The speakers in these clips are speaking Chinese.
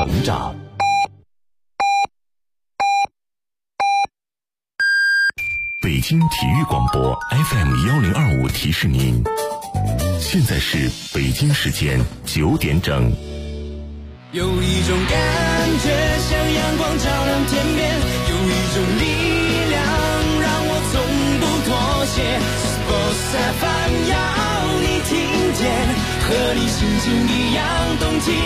成长。北京体育广播 FM1025 提示您，现在是北京时间9点整。 有一种感觉像阳光照亮天边，有一种力量让我从不妥协。Sports FM 要你听见，和你心情一样动起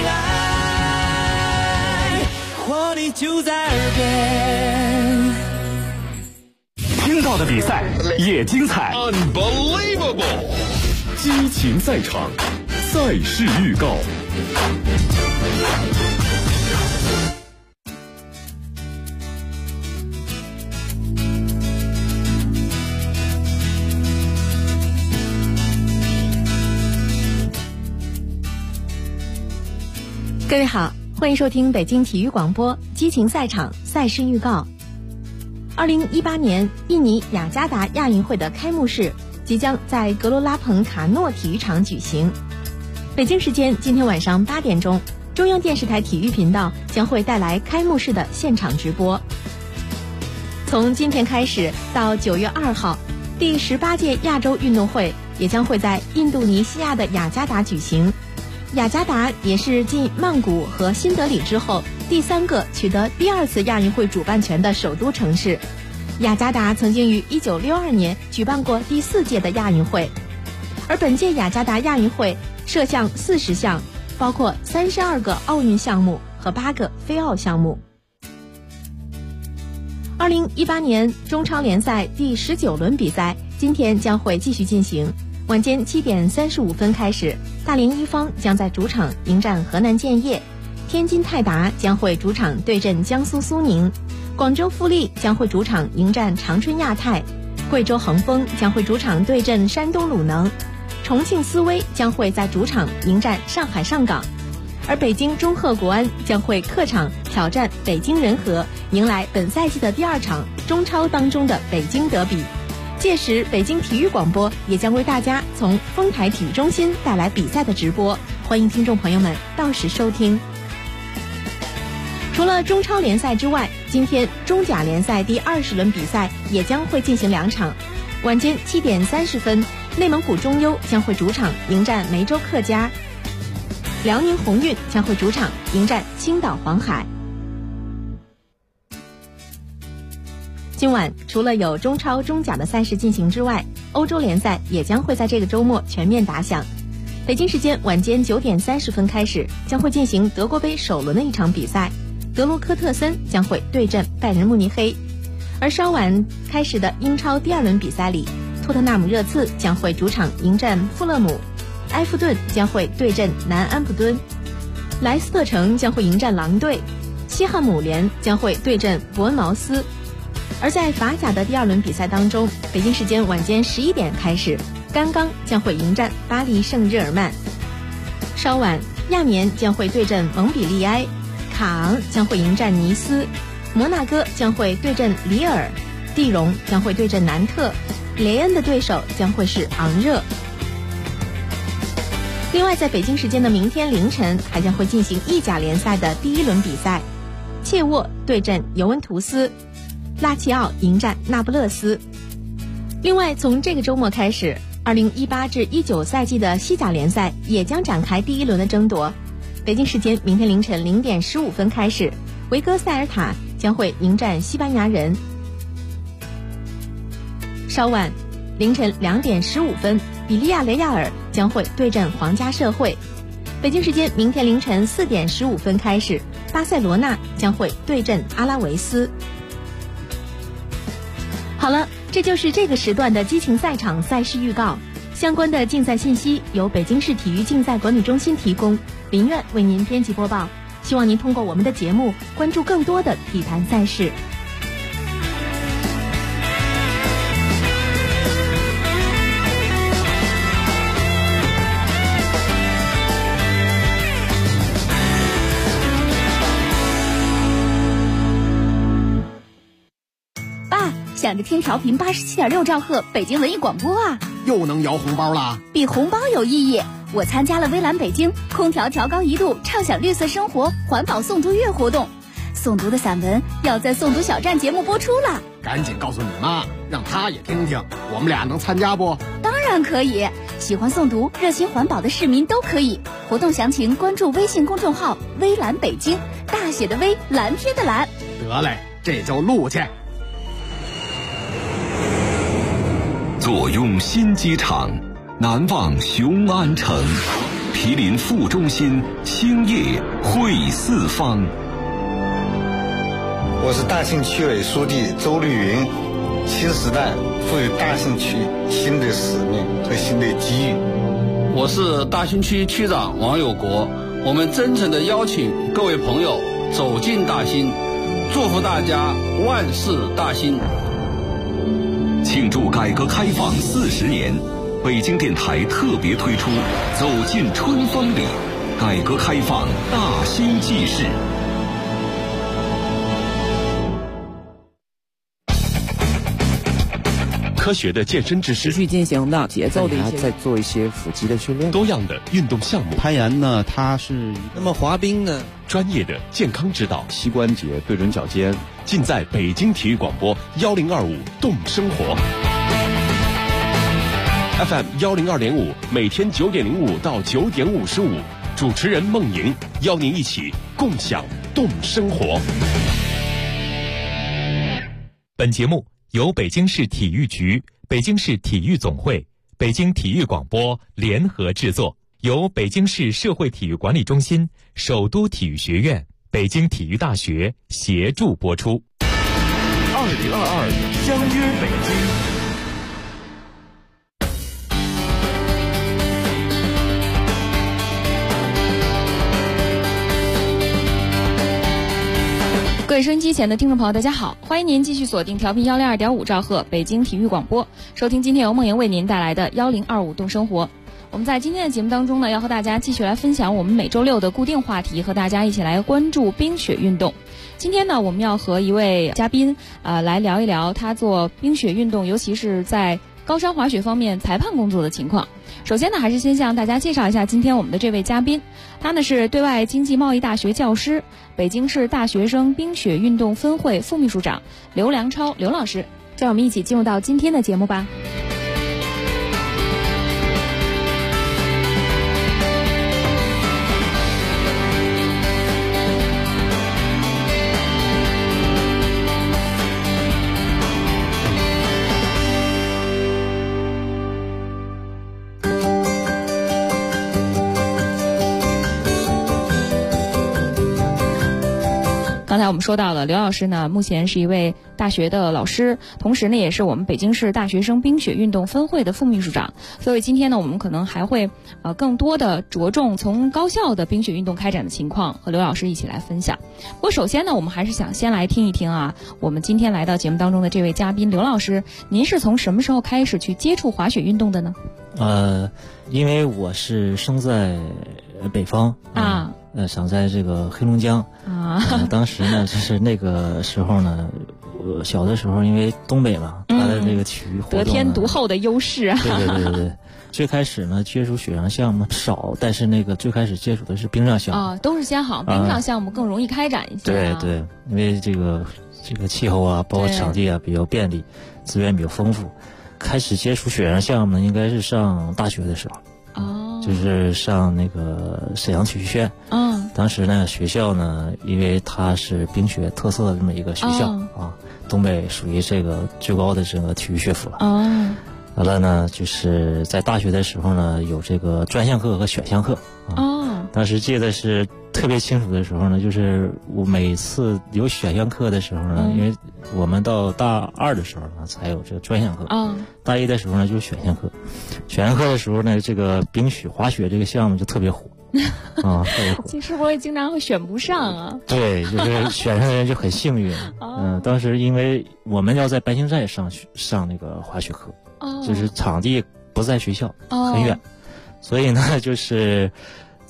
来，活力就在耳边。 听到的比赛也精彩 Unbelievable， 激情赛场，赛事预告。 各位好，欢迎收听北京体育广播激情赛场赛事预告。2018年印尼雅加达亚运会的开幕式即将在格罗拉彭卡诺体育场举行。北京时间今天晚上8点钟，中央电视台体育频道将会带来开幕式的现场直播。从今天开始到9月2号，第18届亚洲运动会也将会在印度尼西亚的雅加达举行。雅加达也是继曼谷和新德里之后第3个取得第2次亚运会主办权的首都城市。雅加达曾经于1962年举办过第4届的亚运会，而本届雅加达亚运会设项40项，包括32个奥运项目和8个非奥项目。2018年中超联赛第19轮比赛今天将会继续进行，晚间7点35分开始，大连一方将在主场迎战河南建业，天津泰达将会主场对阵江苏苏宁，广州富力将会主场迎战长春亚泰，贵州恒丰将会主场对阵山东鲁能，重庆斯威将会在主场迎战上海上港，而北京中赫国安将会客场挑战北京人和，迎来本赛季的第2场中超当中的北京德比。届时北京体育广播也将为大家从丰台体育中心带来比赛的直播，欢迎听众朋友们到时收听。除了中超联赛之外，今天中甲联赛第20轮比赛也将会进行2场。晚间7点30分，内蒙古中优将会主场迎战梅州客家，辽宁宏运将会主场迎战青岛黄海。今晚除了有中超、中甲的赛事进行之外，欧洲联赛也将会在这个周末全面打响。北京时间晚间9点30分开始，将会进行德国杯首轮的一场比赛，德罗科特森将会对阵拜仁慕尼黑。而稍晚开始的英超第2轮比赛里，托特纳姆热刺将会主场迎战富勒姆，埃弗顿将会对阵南安普敦，莱斯特城将会迎战狼队，西汉姆联将会对阵伯恩茅斯。而在法甲的第2轮比赛当中，北京时间晚间11点开始，甘刚将会迎战巴黎圣日耳曼。稍晚，亚眠将会对阵蒙彼利埃，卡昂将会迎战尼斯，摩纳哥将会对阵里尔，蒂荣将会对阵南特，雷恩的对手将会是昂热。另外，在北京时间的明天凌晨，还将会进行意甲联赛的第1轮比赛，切沃对阵尤文图斯，拉齐奥迎战那不勒斯。另外，从这个周末开始，2018至19赛季的西甲联赛也将展开第1轮的争夺。北京时间明天凌晨0点15分开始，维戈塞尔塔将会迎战西班牙人。稍晚凌晨2点15分，比利亚雷亚尔将会对阵皇家社会。北京时间明天凌晨4点15分开始，巴塞罗那将会对阵阿拉维斯。好了，这就是这个时段的激情赛场赛事预告。相关的竞赛信息由北京市体育竞赛管理中心提供，林苑为您编辑播报。希望您通过我们的节目关注更多的体坛赛事。 想着听调频87.6兆赫北京文艺广播啊。 又能摇红包啦？ 比红包有意义。我参加了微蓝北京空调调高1度畅享绿色生活环保诵读月活动，诵读的散文要在诵读小站节目播出了。 赶紧告诉你妈，让她也听听，我们俩能参加不？ 当然可以，喜欢诵读热心环保的市民都可以。活动详情关注微信公众号微蓝北京，大写的微，蓝天的蓝。 得嘞，这就录去。 坐拥新机场，南望雄安城，毗邻副中心，兴业汇四方。 我是大兴区委书记周绿云。新时代赋予大兴区新的使命和新的机遇。 我是大兴区区长王有国。我们真诚地邀请各位朋友走进大兴，祝福大家万事大兴。 庆祝改革开放40年，北京电台特别推出《走进春风里》，改革开放大兴纪事。科学的健身知识， 持续进行的节奏的一些， 再做一些腹肌的训练， 多样的运动项目。 攀岩呢，它是那么滑冰呢， 专业的健康指导， 膝关节对准脚尖， 尽在北京体育广播1025动生活 FM 102.5，每天9点05到9点55，主持人孟莹邀您一起共享动生活。 本节目由北京市体育局、北京市体育总会、北京体育广播联合制作，由北京市社会体育管理中心、首都体育学院、北京体育大学协助播出。 2022相约北京。 各位收音机前的听众朋友，大家好，欢迎您继续锁定调频102.5兆赫北京体育广播，收听今天由梦莹为您带来的1025动生活。我们在今天的节目当中呢，要和大家继续来分享我们每周六的固定话题，和大家一起来关注冰雪运动。今天呢，我们要和一位嘉宾来聊一聊他做冰雪运动，尤其是在高山滑雪方面裁判工作的情况。首先呢，还是先向大家介绍一下今天我们的这位嘉宾，他呢是对外经济贸易大学教师，北京市大学生冰雪运动分会副秘书长刘良超刘老师。让我们一起进入到今天的节目吧。刚才我们说到了刘老师呢，目前是一位大学的老师，同时呢也是我们北京市大学生冰雪运动分会的副秘书长。所以今天呢，我们可能还会更多的着重从高校的冰雪运动开展的情况和刘老师一起来分享。不过首先呢，我们还是想先来听一听我们今天来到节目当中的这位嘉宾刘老师，您是从什么时候开始去接触滑雪运动的呢？ 因为我是生在北方想在这个黑龙江当时呢，就是那个时候呢，我小的时候因为东北嘛，它的这个体育活动得天独厚的优势啊。 对。最开始呢，接触雪上项目少，但是那个最开始接触的是冰上项目都是先好，冰上项目更容易开展一些。 对，因为这个气候包括场地比较便利，资源比较丰富。开始接触雪上项目呢，应该是上大学的时候。就是上那个沈阳体育学院。当时呢，学校呢，因为它是冰雪特色的这么一个学校东北属于这个最高的这个体育学府了。完了呢，就是在大学的时候呢，有这个专项课和选项课当时记得是特别清楚的时候呢，就是我每次有选项课的时候呢，因为我们到大2的时候呢才有这个专项课大1的时候呢就是选项课。选项课的时候呢，这个冰雪滑雪这个项目就特别火特别火。 其实我也经常会选不上啊。 对，就是选上的人就很幸运当时因为我们要在白星寨上那个滑雪课就是场地不在学校很远，所以呢就是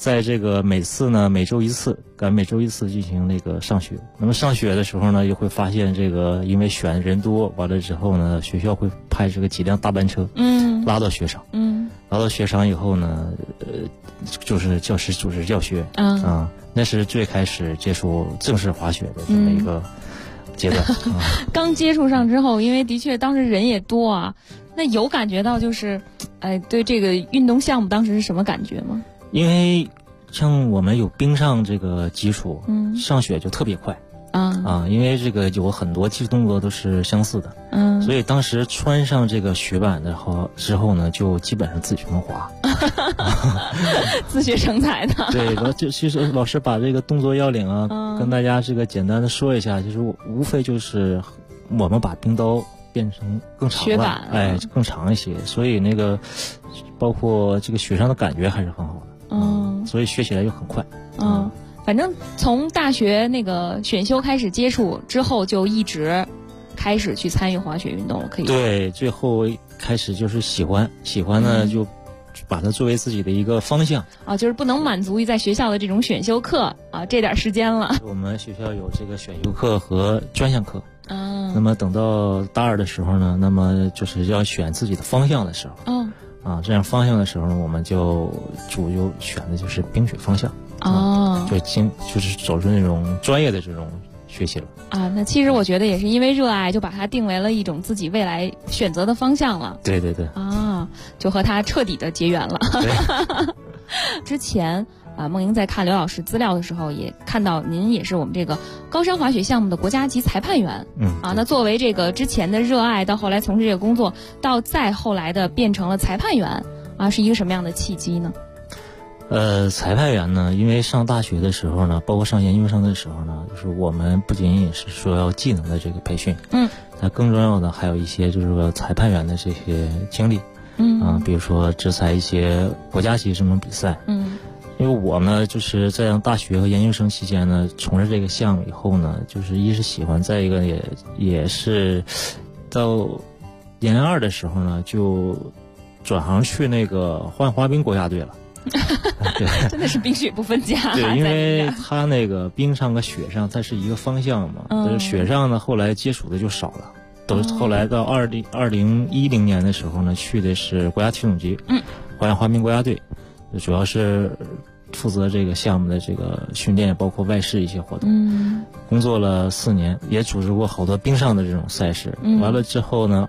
在这个每周一次进行那个上学。那么上学的时候呢，又会发现这个因为选人多，完了之后呢，学校会派这个几辆大班车，拉到雪场，拉到雪场以后呢，就是教师组织教学，那是最开始接触正式滑雪的这么一个阶段。 刚接触上之后，因为的确当时人也多啊，那有感觉到就是，对这个运动项目当时是什么感觉吗？ 因为像我们有冰上这个基础，上雪就特别快因为这个有很多技术动作都是相似的，所以当时穿上这个雪板之后呢，就基本上自己就能滑， 自学成才的。 对，其实老师把这个动作要领跟大家这个简单的说一下，就是无非就是我们把冰刀变成更长雪板， 更长一些，所以那个包括这个雪上的感觉还是很好的。所以学起来就很快。 反正从大学那个选修开始接触之后，就一直开始去参与滑雪运动了，可以。 对，最后开始就是喜欢呢，就把它作为自己的一个方向。 就是不能满足于在学校的这种选修课这点时间了。 我们学校有这个选修课和专项课。那么等到大二的时候呢，那么就是要选自己的方向的时候。这样方向的时候呢，我们就主优选的就是冰雪方向。就是走出那种专业的这种学习了。 那其实我觉得也是因为热爱，就把它定为了一种自己未来选择的方向了。 对。 就和它彻底的结缘了。之前梦莹在看刘老师资料的时候，也看到您也是我们这个高山滑雪项目的国家级裁判员。那作为这个之前的热爱，到后来从事这个工作，到再后来的变成了裁判员是一个什么样的契机呢？ 裁判员呢，因为上大学的时候呢，包括上研究生的时候呢，就是我们不仅仅是说要技能的这个培训，那更重要的还有一些就是说裁判员的这些经历，比如说执裁一些国家级这种比赛，因为我呢就是在大学和研究生期间呢，从事这个项目以后呢，就是一是喜欢，再一个也是到研二的时候呢，就转行去那个滑冰国家队了。 真的是冰雪不分家。 对，因为它那个冰上和雪上它是一个方向嘛，但是雪上呢后来接触的就少了，都后来到2010年的时候呢，去的是国家体总局，滑冰国家队，主要是负责这个项目的这个训练，包括外事一些活动。工作了4年，也组织过好多冰上的这种赛事。完了之后呢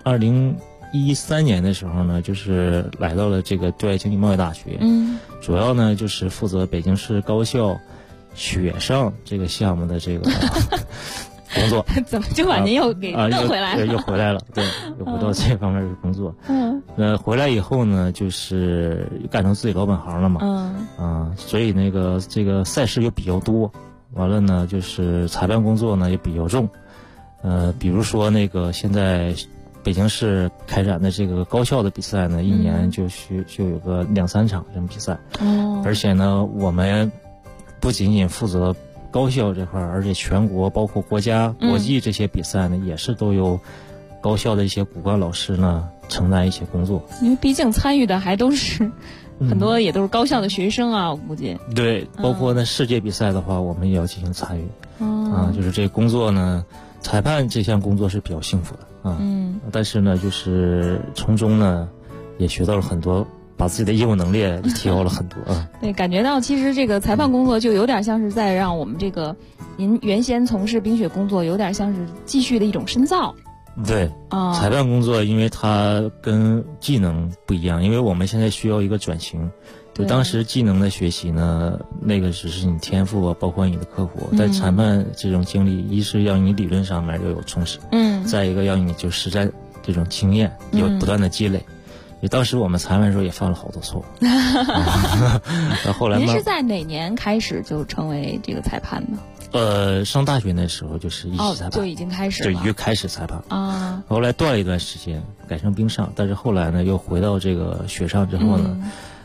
，2013年的时候呢，就是来到了这个对外经济贸易大学，主要呢就是负责北京市高校雪上这个项目的这个工作。 怎么就把您又给弄回来了？ 又回来了，对，又回到这方面的工作。回来以后呢，就是干成自己老本行了嘛。所以这个赛事又比较多，完了呢，就是裁判工作呢也比较重。比如说那个现在北京市开展的这个高校的比赛呢，一年就有个2-3场这种比赛。而且呢，我们不仅仅负责高校这块，而且全国包括国家、国际这些比赛呢，也是都有高校的一些骨干老师呢承担一些工作。 因为毕竟参与的还都是很多也都是高校的学生我估计。 对，包括那世界比赛的话，我们也要进行参与。就是这工作呢，裁判这项工作是比较幸福的。但是呢，就是从中呢，也学到了很多，把自己的业务能力提高了很多。 对，感觉到其实这个裁判工作就有点像是在让我们这个您原先从事冰雪工作，有点像是继续的一种深造。 对，裁判工作因为它跟技能不一样，因为我们现在需要一个转型。就当时技能的学习呢，那个只是你天赋包括你的刻苦，但裁判这种经历，一是要你理论上面要有充实，再一个要你就实战这种经验有不断的积累。当时我们裁判的时候也犯了好多错误。后来您是在哪年开始就成为这个裁判的？ 上大学那时候就是一级裁判， 就已经开始了， 就已经开始裁判后来断了一段时间，改成冰上，但是后来呢又回到这个雪上之后呢，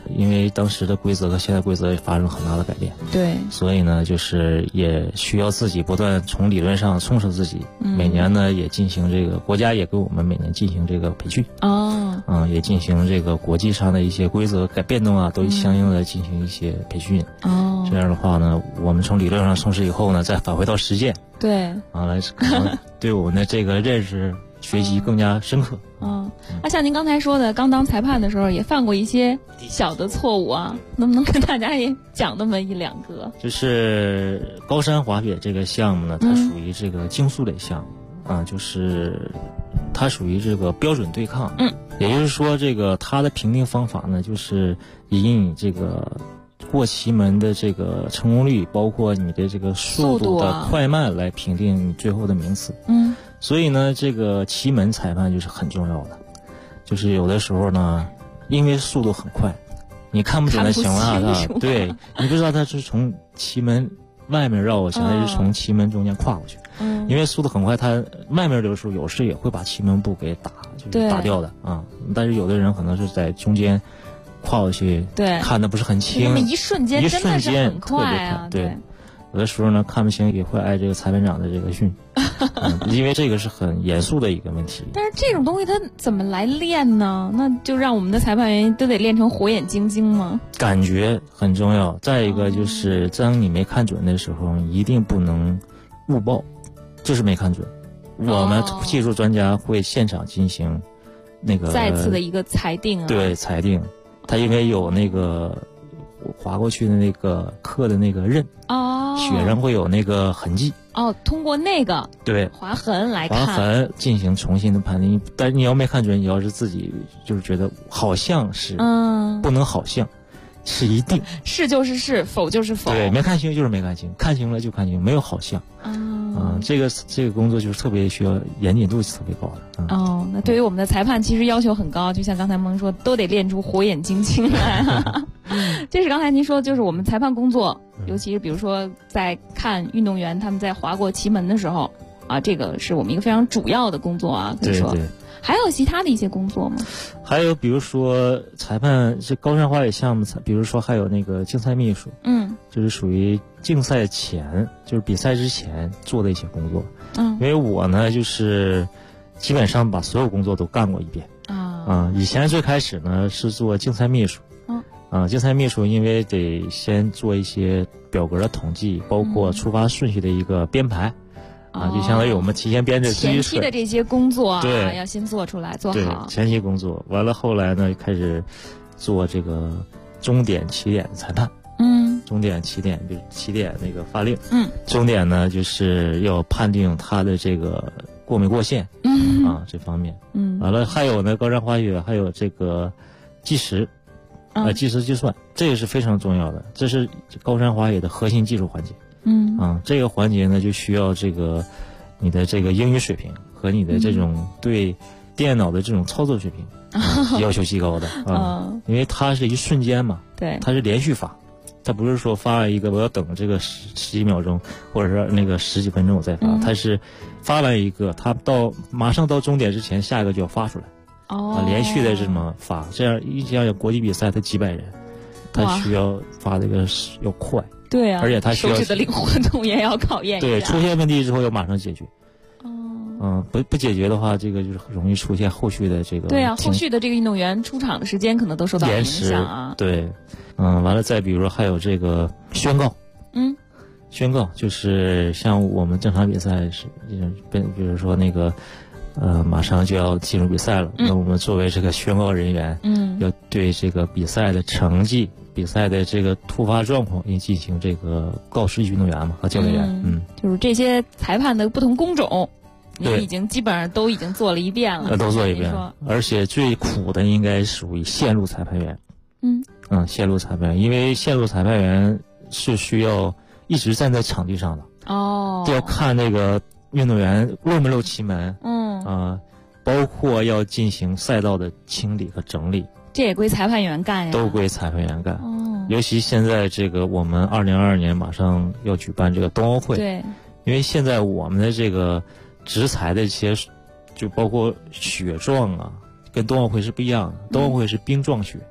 因为当时的规则和现在规则也发生了很大的改变， 对， 所以呢，就是也需要自己不断从理论上充实自己。每年呢也进行这个，国家也给我们每年进行这个培训。也进行这个国际上的一些规则变动啊，都相应的进行一些培训。这样的话呢，我们从理论上充实以后呢，再返回到实践。 对， 来可能对我们的这个认识学习更加深刻。 那像您刚才说的，刚当裁判的时候也犯过一些小的错误啊，能不能跟大家也讲那么1-2个？ 就是高山滑雪这个项目呢，它属于这个竞速类项目就是它属于这个标准对抗。也就是说，这个它的评定方法呢，就是以你这个过旗门的这个成功率，包括你的这个速度的快慢来评定你最后的名次。所以呢，这个旗门裁判就是很重要的。就是有的时候呢，因为速度很快，你看不准的情况下，对，你不知道他是从旗门外面绕过去，还是从旗门中间跨过去。因为速度很快，他外面的时候有时也会把旗门部给就是打掉的但是有的人可能是在中间跨过去，对，看的不是很清， 那么一瞬间真的是很快啊， 对。有的时候呢，看不清也会挨这个裁判长的这个训，因为这个是很严肃的一个问题。 但是这种东西它怎么来练呢？那就让我们的裁判员都得练成火眼金睛吗？ 感觉很重要。再一个就是当你没看准的时候，一定不能误报，就是没看准。我们技术专家会现场进行那个再次的一个裁定。 对，裁定。他因为有那个划过去的那个刻的那个刃，雪上会有那个痕迹。 通过那个对划痕来看， 划痕进行重新的判定。但你要没看准，你要是自己就是觉得好像是，不能好像，是一定， 是就是是，否就是否。 对，没看清就是没看清，看清了就看清，没有好像。这个工作就是特别需要严谨度特别高的。 那对于我们的裁判其实要求很高，就像刚才蒙说，都得练出火眼金睛来。这是刚才您说，就是我们裁判工作，尤其是比如说在看运动员他们在划过旗门的时候这个是我们一个非常主要的工作啊。可以说， 对。 还有其他的一些工作吗？ 还有比如说裁判是高山滑雪项目，比如说还有那个竞赛秘书，就是属于竞赛前，就是比赛之前做的一些工作。因为我呢就是基本上把所有工作都干过一遍。以前最开始呢是做竞赛秘书。竞赛秘书因为得先做一些表格的统计，包括出发顺序的一个编排。就相当于我们提前编制前期的这些工作对， 要先做出来做好。 对，前期工作完了，后来呢开始做这个终点起点裁判。终点起点就是起点那个发令。终点呢就是要判定他的这个过没过线。这方面。完了还有呢高山滑雪还有这个计时。计时计算，这个是非常重要的，这是高山滑雪的核心技术环节。这个环节呢就需要这个你的这个英语水平和你的这种对电脑的这种操作水平要求极高的。因为它是一瞬间嘛， 对， 它是连续发，它不是说发了一个我要等这个十几秒钟或者是那个10几分钟我再发，它是发完一个，它马上到终点之前下一个就要发出来。连续的这么发，这样一想有国际比赛，它几百人，它需要发这个要快。 对啊， 而且它需要手指的灵活度也要考验一下。 对，出现问题之后要马上解决。不解决的话，这个就是容易出现后续的这个。 对啊，后续的这个运动员出场的时间可能都受到影响啊。 对，完了再比如说还有这个宣告。宣告就是像我们正常比赛是，比如说那个。马上就要进入比赛了。那我们作为这个宣告人员，要对这个比赛的成绩、比赛的这个突发状况进行这个告知运动员嘛和教练员。 就是这些裁判的不同工种，你已经基本上都已经做了一遍了。 都做一遍，而且最苦的应该属于线路裁判员。线路裁判员，因为线路裁判员是需要一直站在场地上的。都要看那个运动员漏没漏旗门。包括要进行赛道的清理和整理， 这也归裁判员干呀。 都归裁判员干。尤其现在这个我们2022年马上要举办这个冬奥会。 对。 因为现在我们的这个执裁的一些，就包括雪状跟冬奥会是不一样的。冬奥会是冰状雪，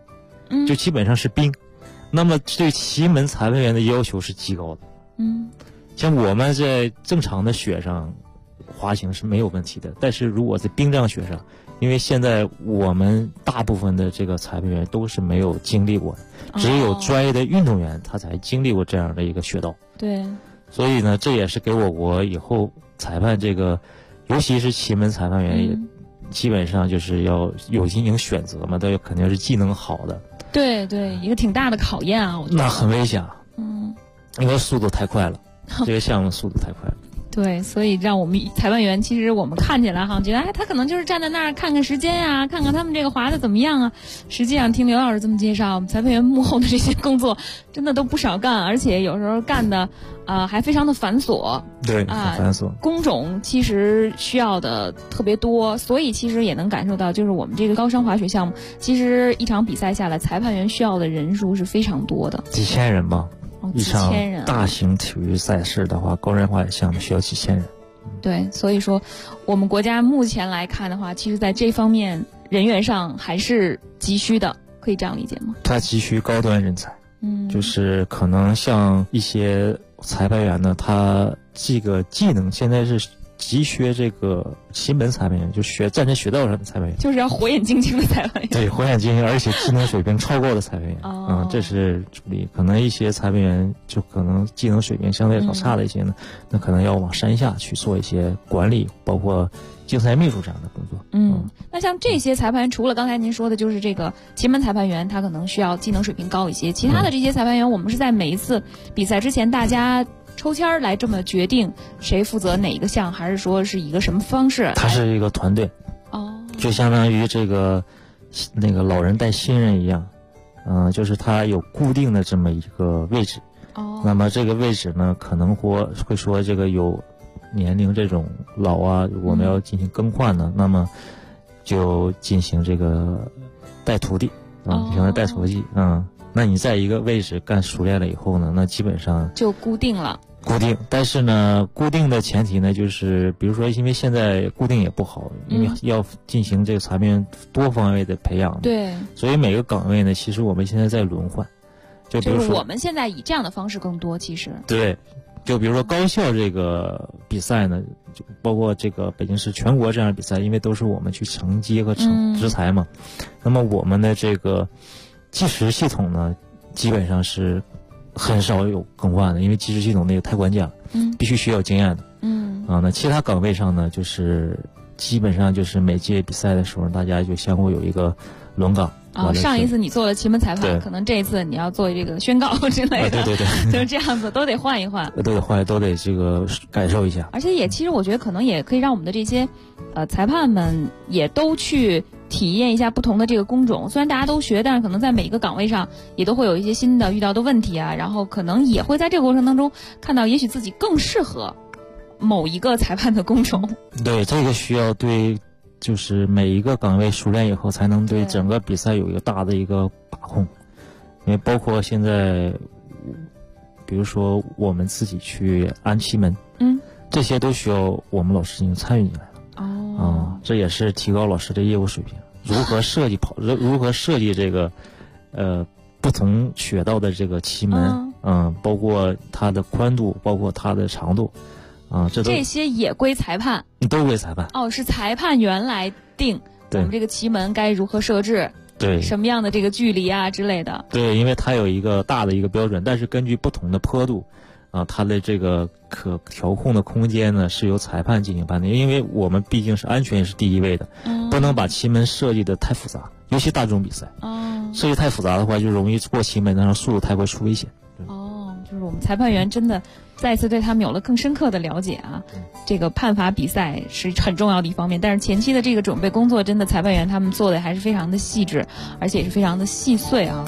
就基本上是冰。那么对旗门裁判员的要求是极高的。像我们在正常的雪上滑行是没有问题的，但是如果在冰上雪上，因为现在我们大部分的这个裁判员都是没有经历过的，只有专业的运动员他才经历过这样的一个雪道。 对， 所以呢，这也是给我国以后裁判这个，尤其是旗门裁判员也基本上就是要有进行选择嘛，都肯定是技能好的。 对对，一个挺大的考验啊，我觉得。 那很危险。因为速度太快了，这个项目速度太快了。 对，所以让我们裁判员，其实我们看起来哈，觉得他可能就是站在那儿看看时间呀，看看他们这个滑的怎么样啊。实际上听刘老师这么介绍，我们裁判员幕后的这些工作真的都不少干，而且有时候干的还非常的繁琐。 对，很繁琐。 工种其实需要的特别多，所以其实也能感受到，就是我们这个高山滑雪项目，其实一场比赛下来，裁判员需要的人数是非常多的， 几千人吧。一场大型体育赛事的话，高山滑雪项目需要几千人。 对，所以说我们国家目前来看的话，其实在这方面人员上还是急需的，可以这样理解吗？ 它急需高端人才。就是可能像一些裁判员呢，他这个技能现在是急缺这个旗门裁判员，就站在雪道上的裁判员， 就是要火眼金睛的裁判员。 对，火眼金睛，而且技能水平超高的裁判员。这是主力。可能一些裁判员就可能技能水平相对较差的一些呢，那可能要往山下去做一些管理，包括竞赛秘书这样的工作。 那像这些裁判员，除了刚才您说的，就是这个旗门裁判员，他可能需要技能水平高一些。其他的这些裁判员，我们是在每一次比赛之前，大家抽签儿来这么决定谁负责哪一个项，还是说是一个什么方式？ 它是一个团队。就相当于这个那个老人带新人一样。就是他有固定的这么一个位置。那么这个位置呢，可能会说这个有年龄这种老啊，我们要进行更换呢，那么就进行这个带徒弟进行带徒弟。那你在一个位置干熟练了以后呢，那基本上就固定了。 但是呢，固定的前提呢，就是比如说，因为现在固定也不好，因为要进行这个裁判员多方位的培养。 对。所以每个岗位呢，其实我们现在在轮换。就比如说， 就是我们现在以这样的方式更多，其实。 对。就比如说高校这个比赛呢，就包括这个北京市全国这样的比赛，因为都是我们去承接和执裁嘛。那么我们的这个计时系统呢，基本上是很少有更换的，因为计时系统那个太关键了，必须需要经验的。那其他岗位上呢，就是基本上就是每届比赛的时候，大家就相互有一个轮岗。 上一次你做了旗门裁判，可能这一次你要做这个宣告之类的。 对， 就是这样子，都得换一换。 都得这个感受一下。 而且其实我觉得可能也可以让我们的这些裁判们也都去体验一下不同的这个工种。虽然大家都学，但是可能在每一个岗位上也都会有一些新的遇到的问题啊，然后可能也会在这个过程当中看到，也许自己更适合某一个裁判的工种。 对，这个需要就是每一个岗位熟练以后，才能对整个比赛有一个大的一个把控。因为包括现在，比如说我们自己去安旗门，这些都需要我们老师进行参与进来的。这也是提高老师的业务水平。如何设计这个不同雪道的这个旗门，包括它的宽度，包括它的长度。 这些也归裁判， 都归裁判。 是裁判员来定我们这个旗门该如何设置， 对， 什么样的这个距离啊之类的。 对，因为它有一个大的一个标准，但是根据不同的坡度，它的这个可调控的空间呢是由裁判进行判定，因为我们毕竟是安全是第一位的，不能把旗门设计的太复杂，尤其大众比赛，设计太复杂的话就容易过旗门，然后速度太快出危险。 就是我们裁判员真的再次对他们有了更深刻的了解啊。这个判罚比赛是很重要的一方面，但是前期的这个准备工作，真的裁判员他们做的还是非常的细致，而且也是非常的细碎啊。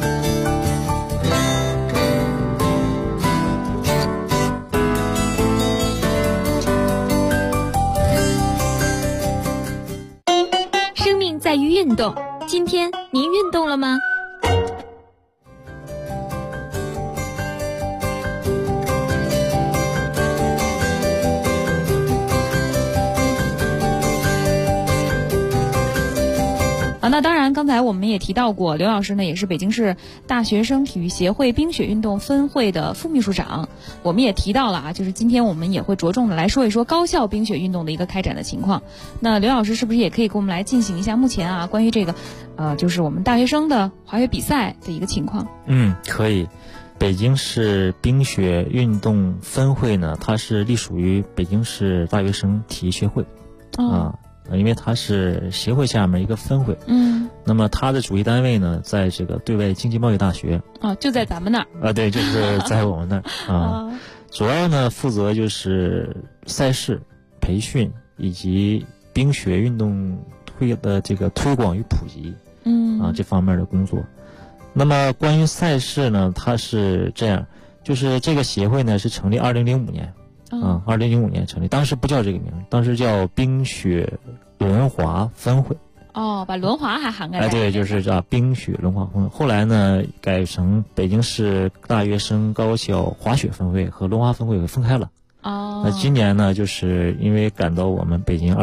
生命在于运动，今天您运动了吗？ 那当然，刚才我们也提到过，刘老师呢也是北京市大学生体育协会冰雪运动分会的副秘书长。我们也提到了啊，就是今天我们也会着重的来说一说高校冰雪运动的一个开展的情况。那刘老师是不是也可以给我们来进行一下目前啊关于这个就是我们大学生的滑雪比赛的一个情况？ 可以。北京市冰雪运动分会呢，它是隶属于北京市大学生体育协会因为它是协会下面一个分会。那么它的主席单位呢，在这个对外经济贸易大学就在咱们那儿对，就是在我们那儿主要呢负责就是赛事培训以及冰雪运动推广与普及这方面的工作。那么关于赛事呢，它是这样，就是这个协会呢是成立2005年，2005年成立，当时不叫这个名，当时叫冰雪轮滑分会。 把轮滑还涵盖在对，就是叫冰雪轮滑分会。后来呢改成北京市大学生高校滑雪分会和轮滑分会给分开了。那今年呢，就是因为赶到我们北京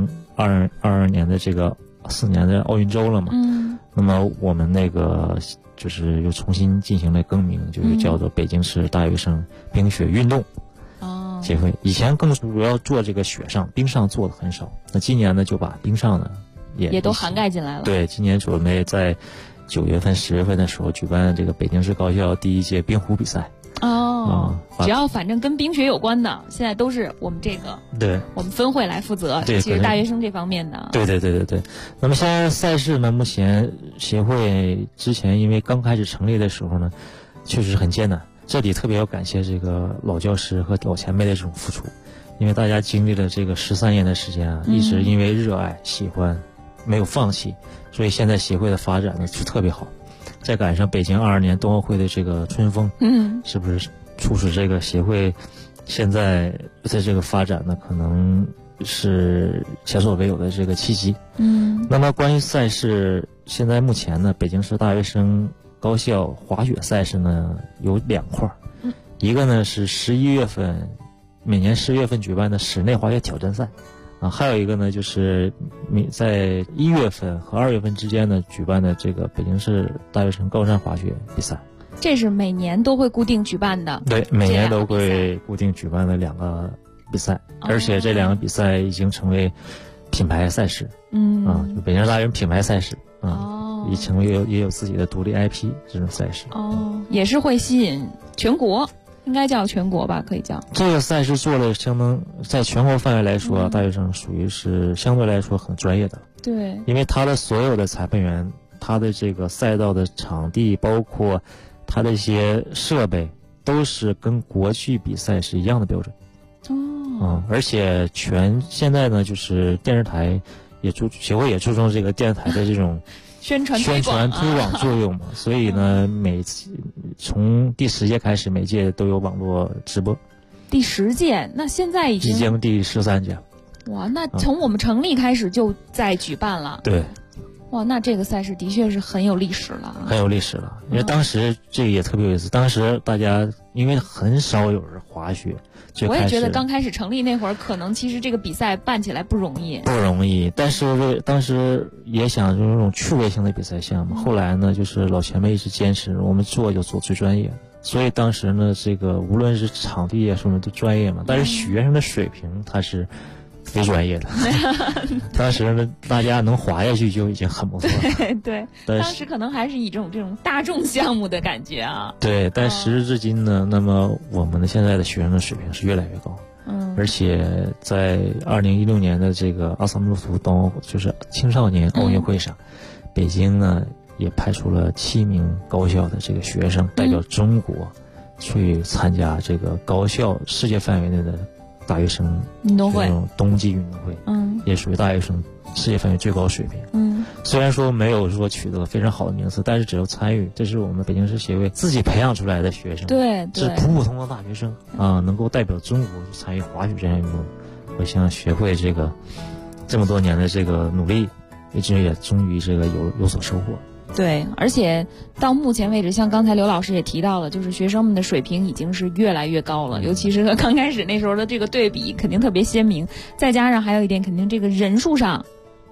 2022年的这个4年的奥运周了嘛，那么我们那个就是又重新进行了更名，就是叫做北京市大学生冰雪运动协会。以前更主要做这个雪上，冰上做的很少。那今年呢，就把冰上呢也都涵盖进来了。 对，今年准备在9月份、10月份的时候举办这个北京市高校第1届冰壶比赛。 只要反正跟冰雪有关的，现在都是我们我们分会来负责，其实大学生这方面的。对。 那么现在赛事呢，目前协会之前因为刚开始成立的时候呢，确实很艰难。这里特别要感谢这个老教师和老前辈的这种付出，因为大家经历了这个13年的时间一直因为热爱、喜欢，没有放弃，所以现在协会的发展呢就特别好。再赶上北京22年冬奥会的这个春风，是不是促使这个协会现在在这个发展呢，可能是前所未有的这个契机。那么关于赛事，现在目前呢，北京市大学生高校滑雪赛事呢有2块，一个呢是每年11月份举办的室内滑雪挑战赛。还有一个呢，就是在1月份和2月份之间呢举办的这个北京市大学生高山滑雪比赛。 这是每年都会固定举办的。 对，每年都会固定举办的2个比赛，而且这2个比赛已经成为品牌赛事。就北京大学生品牌赛事已成为也有自己的独立 IP 这种赛事。 也是会吸引全国。应该叫全国吧，可以叫。 这个赛事做的相当，在全国范围来说，大学生属于是相对来说很专业的。 对， 因为他的所有的裁判员，他的这个赛道的场地，包括他的一些设备，都是跟国际比赛是一样的标准。而且现在呢，就是电视台协会也注重这个电视台的这种宣传推广作用嘛，所以呢，从第10届开始，每届都有网络直播。 第10届，那现在已经第13届。 哇，那从我们成立开始就在举办了。 对。 哇，那这个赛事的确是很有历史了。 因为当时这个也特别有意思，当时大家因为很少有人滑雪。 我也觉得刚开始成立那会儿，可能其实这个比赛办起来不容易， 但是当时也想就是那种趣味性的比赛项目。后来呢，就是老前辈一直坚持，我们做就做最专业的，所以当时呢，这个无论是场地啊什么都专业嘛，但是学生的水平它是非专业的。当时呢，大家能滑下去就已经很不错了。 对，当时可能还是以这种大众项目的感觉啊。 对，但时至至今呢，那么我们的现在的学生的水平是越来越高。而且在2016年的这个阿萨姆图冬就是青少年奥运会上，北京呢也派出了7名高校的这个学生代表中国去参加这个高校世界范围内的大学生运动会， 冬季运动会，也属于大学生世界范围最高水平。虽然说没有说取得非常好的名次，但是只要参与，这是我们北京市协会自己培养出来的学生， 对， 是普通的大学生能够代表中国参与滑雪这项运动。我向协会这么多年的这个努力，也终于这个有所收获。 对，而且到目前为止，像刚才刘老师也提到了，就是学生们的水平已经是越来越高了，尤其是和刚开始那时候的这个对比肯定特别鲜明。再加上还有一点，肯定这个人数上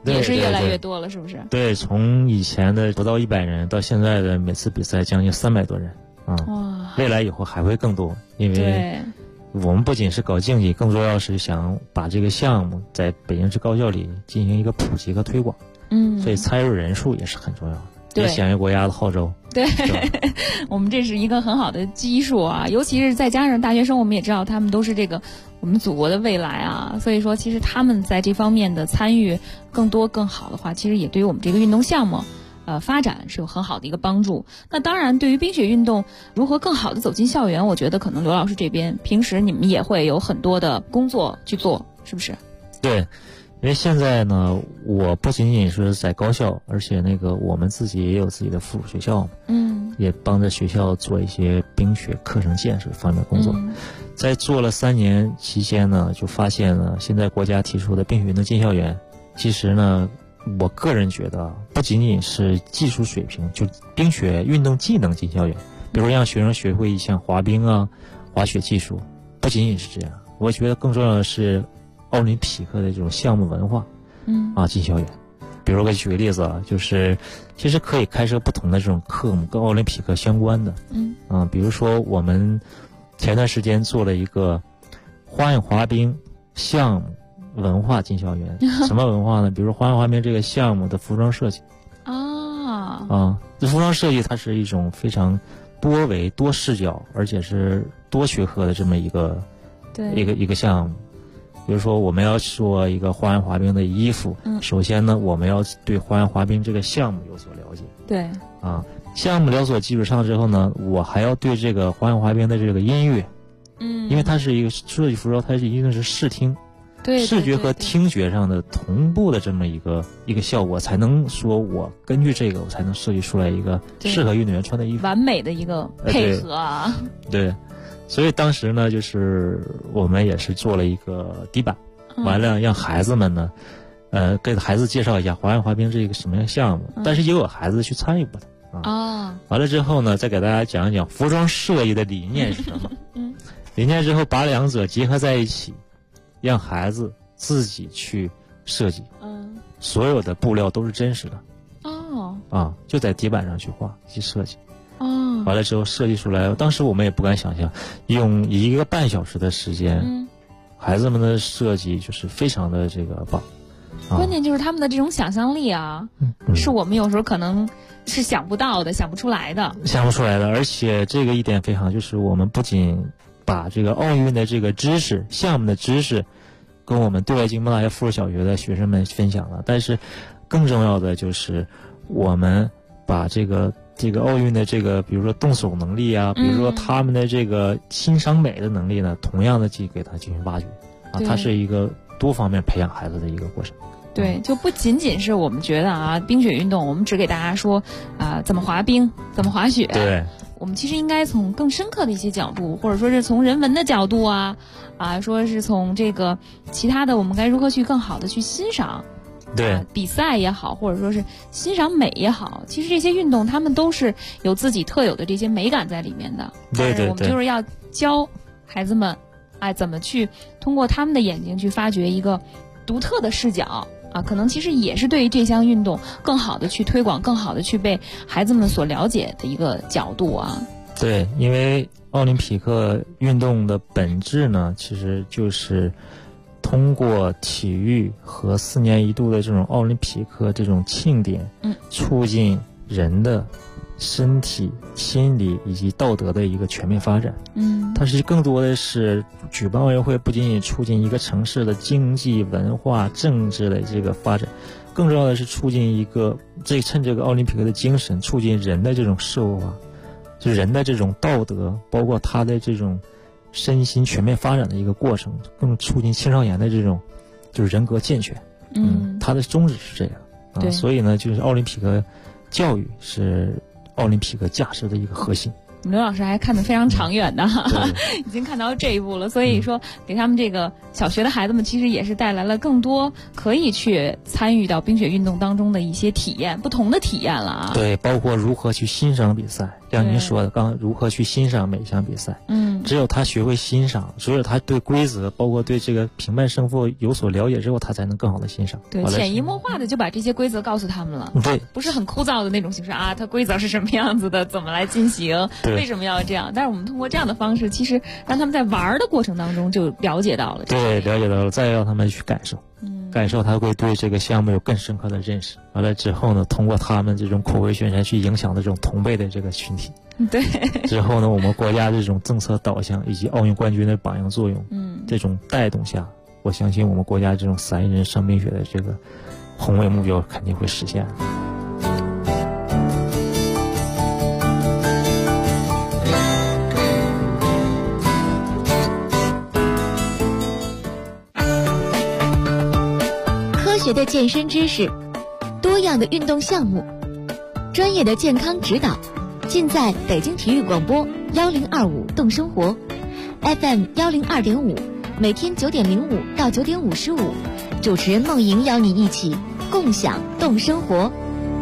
也是越来越多了，是不是？ 对，从以前的不到100人，到现在的每次比赛将近300多人啊！哇，未来以后还会更多，因为我们不仅是搞竞技，更重要是想把这个项目在北京市高校里进行一个普及和推广。所以参与人数也是很重要的。 对， 响应国家的号召。 对，我们这是一个很好的基数啊，尤其是再加上大学生，我们也知道他们都是这个我们祖国的未来啊，所以说其实他们在这方面的参与更多更好的话，其实也对于我们这个运动项目发展是有很好的一个帮助。那当然对于冰雪运动如何更好的走进校园，我觉得可能刘老师这边平时你们也会有很多的工作去做，是不是？ 对，因为现在呢，我不仅仅是在高校，而且我们自己也有自己的附属学校，也帮着学校做一些冰雪课程建设方面的工作。在做了3年期间呢，就发现呢，现在国家提出的冰雪运动进校园，其实呢，我个人觉得不仅仅是技术水平，就冰雪运动技能进校园，比如让学生学会一项滑冰啊、滑雪技术，不仅仅是这样，我觉得更重要的是奥林匹克的这种项目文化，进校园。比如举个例子啊，就是其实可以开设不同的这种科目跟奥林匹克相关的，比如说我们前段时间做了一个花样滑冰项目文化进校园。什么文化呢？比如花样滑冰这个项目的服装设计这服装设计它是一种非常多维多视角，而且是多学科的这么一个项目。比如说我们要做一个花样滑冰的衣服，首先呢，我们要对花样滑冰这个项目有所了解。 对项目了解基础上之后呢，我还要对这个花样滑冰的这个音乐，因为它是一个设计服装，它是一定是视听，视觉和听觉上的同步的这么一个效果，才能说我根据这个我才能设计出来一个适合运动员穿的衣服， 完美的一个配合啊。 对。所以当时呢，就是我们也是做了一个底板，完了让孩子们呢，给孩子介绍一下花样滑冰这个什么样项目，但是也有孩子去参与过的完了之后呢，再给大家讲一讲服装设计的理念是什么。理念之后把两者结合在一起，让孩子自己去设计。所有的布料都是真实的。就在底板上去画去设计。完了之后设计出来，当时我们也不敢想象，用1个半小时的时间，孩子们的设计就是非常的这个棒。 关键就是他们的这种想象力啊，是我们有时候可能是想不到的，想不出来的。 而且这个一点非常，就是我们不仅把这个奥运的这个知识、项目的知识，跟我们对外经贸大学附属小学的学生们分享了，但是更重要的就是我们把这个奥运的这个，比如说动手能力啊，比如说他们的这个欣赏美的能力呢，同样的给他进行挖掘它是一个多方面培养孩子的一个过程。 对，就不仅仅是我们觉得冰雪运动我们只给大家说怎么滑冰怎么滑雪， 对， 我们其实应该从更深刻的一些角度，或者说是从人文的角度说是从这个其他的我们该如何去更好的去欣赏对比赛也好，或者说是欣赏美也好，其实这些运动他们都是有自己特有的这些美感在里面的。 对， 我们就是要教孩子们怎么去通过他们的眼睛去发掘一个独特的视角可能其实也是对于这项运动更好的去推广，更好的去被孩子们所了解的一个角度对，因为奥林匹克运动的本质呢，其实就是通过体育和4年1度的这种奥林匹克这种庆典，促进人的身体、心理以及道德的一个全面发展。它是更多的是举办奥运会，不仅仅促进一个城市的经济、文化、政治的这个发展，更重要的是促进一个趁这个奥林匹克的精神，促进人的这种社会化，就人的这种道德，包括他的这种身心全面发展的一个过程，更促进青少年的这种就是人格健全。他的宗旨是这样所以呢，就是奥林匹克教育是奥林匹克价值的一个核心。 刘老师还看得非常长远的已经看到这一步了，所以说给他们这个小学的孩子们其实也是带来了更多可以去参与到冰雪运动当中的一些体验，不同的体验了对，包括如何去欣赏比赛， 像您说的，刚如何去欣赏每一项比赛，只有他学会欣赏，只有他对规则，包括对这个评判胜负有所了解之后，他才能更好的欣赏。 对，潜移默化的就把这些规则告诉他们了。 对， 不是很枯燥的那种形式啊，它规则是什么样子的，怎么来进行，为什么要这样？但是我们通过这样的方式，其实让他们在玩的过程当中就了解到了。 对，了解到了，再让他们去感受。感受他会对这个项目有更深刻的认识，完了之后呢，通过他们这种口碑宣传去影响这种同辈的这个群体。 对。 之后呢，我们国家这种政策导向以及奥运冠军的榜样作用，这种带动下，我相信我们国家这种3亿人上冰雪的这个宏伟目标肯定会实现。 科学的健身知识，多样的运动项目，专业的健康指导，尽在北京体育广播1025动生活 FM 102.5，每天9点05到9点55，主持人梦莹邀你一起共享动生活。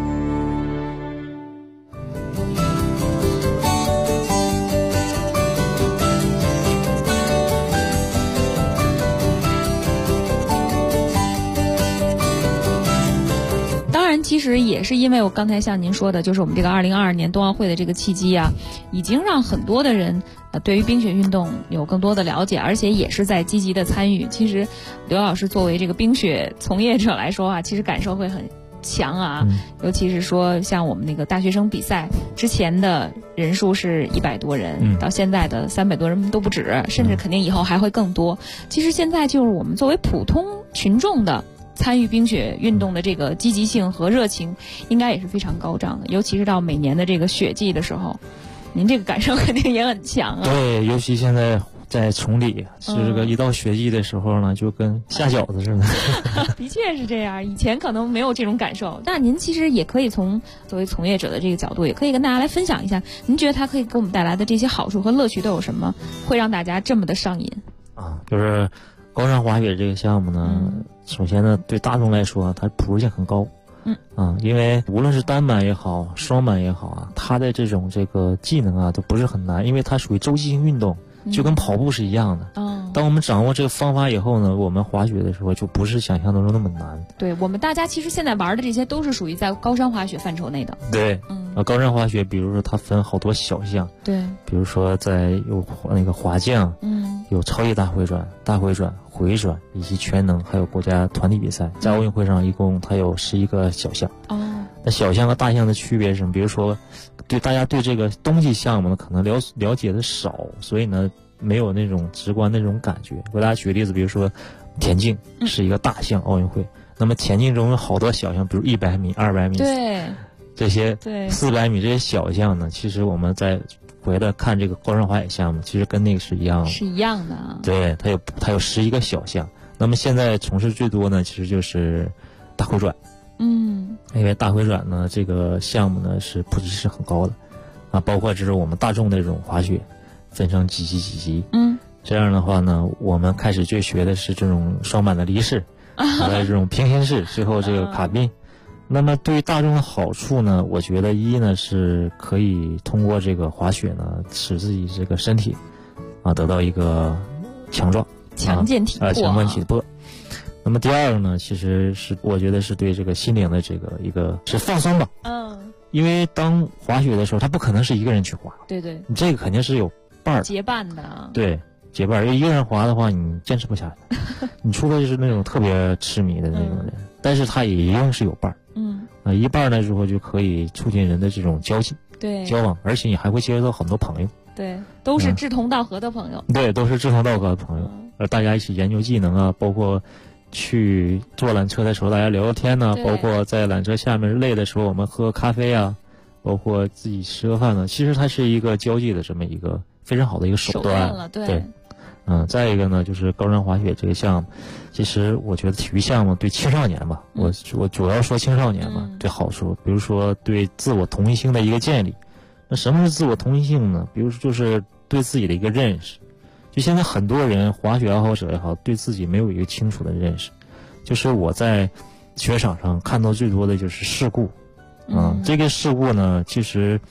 其实也是因为我刚才像您说的，就是我们这个2022年冬奥会的这个契机啊，已经让很多的人对于冰雪运动有更多的了解，而且也是在积极的参与。其实刘老师作为这个冰雪从业者来说啊，其实感受会很强啊，尤其是说像我们那个大学生比赛之前的人数是100多人，到现在的300多人都不止，甚至肯定以后还会更多。其实现在就是我们作为普通群众的参与冰雪运动的这个积极性和热情应该也是非常高涨的，尤其是到每年的这个雪季的时候，您这个感受肯定也很强啊。 对，尤其现在在崇礼，这个一到雪季的时候呢，就跟下饺子似的。 的确是这样，以前可能没有这种感受，但您其实也可以从作为从业者的这个角度，也可以跟大家来分享一下，您觉得它可以给我们带来的这些好处和乐趣都有什么，会让大家这么的上瘾啊？就是高山滑雪这个项目呢，首先呢，对大众来说，它普适性很高。因为无论是单板也好，双板也好啊，它的这个技能啊，都不是很难，因为它属于周期性运动，就跟跑步是一样的。当我们掌握这个方法以后呢，我们滑雪的时候就不是想象当中那么难。 对，我们大家其实现在玩的这些都是属于在高山滑雪范畴内的。 对，高山滑雪，比如说它分好多小项。 对， 比如说有那个滑降，有超级大回转、大回转、回转以及全能，还有国家团体比赛，在奥运会上一共它有11个小项。那小项和大项的区别是什么？比如说，大家对这个冬季项目呢，可能了解的少，所以呢，没有那种直观的那种感觉。给大家举个例子，比如说田径是一个大项奥运会，那么田径中有好多小项，比如100米、200米， 对， 这些400米这些小项呢，其实我们在回来看这个高山滑雪项目，其实跟那个是一样的。 是一样的啊。 对，它有11个小项。那么现在从事最多呢，其实就是大回转。因为大回转呢，这个项目呢是普及是很高的啊，包括就是我们大众的这种滑雪，分成几级。这样的话呢，我们开始就学的是这种双板的离式，还有这种平行式，最后这个卡宾。那么对于大众的好处呢，我觉得一呢是可以通过这个滑雪呢，使自己这个身体啊得到一个强壮、 强健体魄、 强健体魄。那么第二个呢，其实是我觉得是对这个心灵的这个一个是放松吧。因为当滑雪的时候，他不可能是一个人去滑。 对， 你这个肯定是有伴儿， 结伴的。 对，结伴，因为一个人滑的话，你坚持不下来。你除非是那种特别痴迷的那种人，但是他也一定是有伴儿。一伴儿呢之后就可以促进人的这种交际、交往，而且你还会接触到很多朋友。 对，都是志同道合的朋友。 对，都是志同道合的朋友，而大家一起研究技能啊，包括去坐缆车的时候大家聊聊天呢，包括在缆车下面累的时候我们喝咖啡啊，包括自己吃个饭呢，其实它是一个交际的这么一个非常好的一个手段了。对。 再一个呢，就是高山滑雪这个项目，其实我觉得体育项目对青少年吧，我主要说青少年吧，对好处，比如说对自我同一性的一个建立。那什么是自我同一性呢？比如说就是对自己的一个认识。就现在很多人滑雪爱好者也好，对自己没有一个清楚的认识。就是我在雪场上看到最多的就是事故。这个事故呢，其实